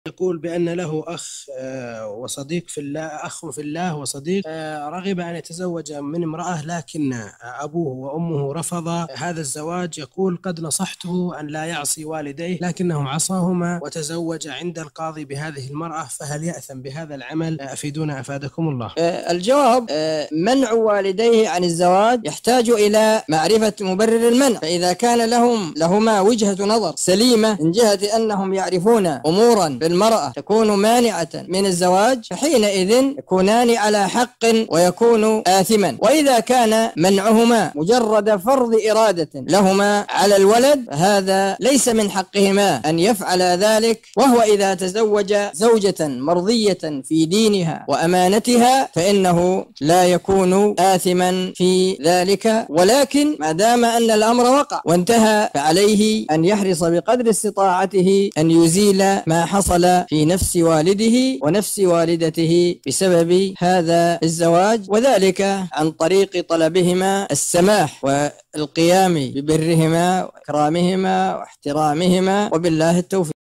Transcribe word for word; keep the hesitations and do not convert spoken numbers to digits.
يقول بأن له أخ آه، وصديق في الله، أخ في الله وصديق آه، رغب أن يتزوج من امرأة، لكن أبوه وأمه رفض هذا الزواج. يقول قد نصحته أن لا يعصي والديه لكنه عصاهما وتزوج عند القاضي بهذه المرأة، فهل يأثم بهذا العمل؟ أفيدونا أفادكم الله. آه، الجواب آه، منع والديه عن الزواج يحتاج إلى معرفة مبرر المنع. فإذا كان لهم لهما وجهة نظر سليمة من جهة أنهم يعرفون أمورا بالمرأة تكون مانعة من الزواج، فحينئذ يكونان على حق ويكون آثما. وإذا كان منعهما مجرد فرض إرادة لهما على الولد فهذا ليس من حقهما أن يفعل ذلك. وهو إذا تزوج زوجة مرضية في دينها وأمانتها فإنه لا يكون آثما في ذلك، ولكن ما دام أن الأمر وقع وانتهى فعليه أن يحرص بقدر استطاعته أن يزيل ما حصل في نفس والده ونفس والدته بسبب هذا الزواج، وذلك عن طريق طلبهما السماح والقيام ببرهما وإكرامهما واحترامهما، وبالله التوفيق.